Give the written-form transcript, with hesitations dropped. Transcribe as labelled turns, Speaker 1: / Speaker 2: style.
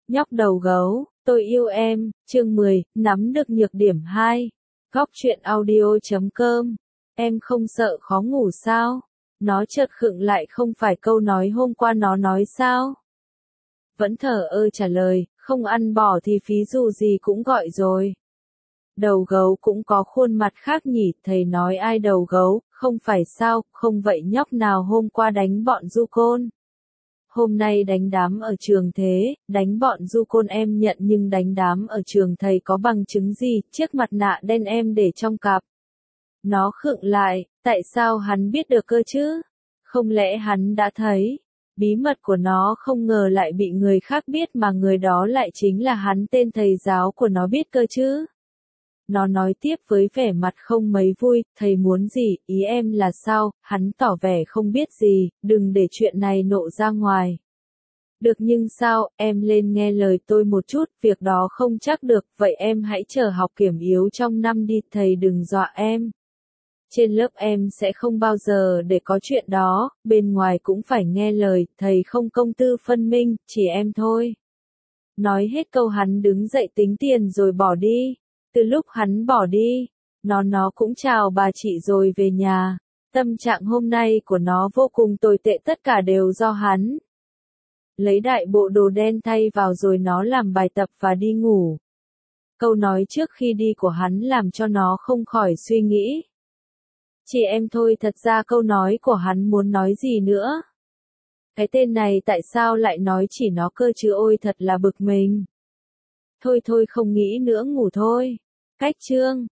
Speaker 1: Nhóc đầu gấu, tôi yêu em, chương 10, nắm được nhược điểm 2. Góc truyện audio.com. Em không sợ khó ngủ sao? Nó chợt khựng lại, không phải câu nói hôm qua nó nói sao? Vẫn thờ ơ trả lời, không ăn bỏ thì phí dù gì cũng gọi rồi. Đầu gấu cũng có khuôn mặt khác nhỉ, thầy nói ai đầu gấu, không phải sao, không vậy nhóc nào hôm qua đánh bọn du côn. Hôm nay đánh đám ở trường thế, đánh bọn du côn em nhận, nhưng đánh đám ở trường thầy có bằng chứng gì, chiếc mặt nạ đen em để trong cặp. Nó khựng lại, tại sao hắn biết được cơ chứ? Không lẽ hắn đã thấy? Bí mật của nó không ngờ lại bị người khác biết, mà người đó lại chính là hắn, tên thầy giáo của nó biết cơ chứ? Nó nói tiếp với vẻ mặt không mấy vui, thầy muốn gì, ý em là sao? Hắn tỏ vẻ không biết gì, đừng để chuyện này nộ ra ngoài. Được nhưng sao, em lên nghe lời tôi một chút, việc đó không chắc được, vậy em hãy chờ học kiểm yếu trong năm đi, thầy đừng dọa em. Trên lớp em sẽ không bao giờ để có chuyện đó, bên ngoài cũng phải nghe lời, thầy không công tư phân minh, chỉ em thôi. Nói hết câu hắn đứng dậy tính tiền rồi bỏ đi. Từ lúc hắn bỏ đi, nó cũng chào bà chị rồi về nhà. Tâm trạng hôm nay của nó vô cùng tồi tệ, tất cả đều do hắn. Lấy đại bộ đồ đen thay vào rồi nó làm bài tập và đi ngủ. Câu nói trước khi đi của hắn làm cho nó không khỏi suy nghĩ. Chị em thôi, thật ra câu nói của hắn muốn nói gì nữa? Cái tên này tại sao lại nói chỉ nó cơ chứ, ôi thật là bực mình. Thôi không nghĩ nữa, ngủ thôi. Cách chương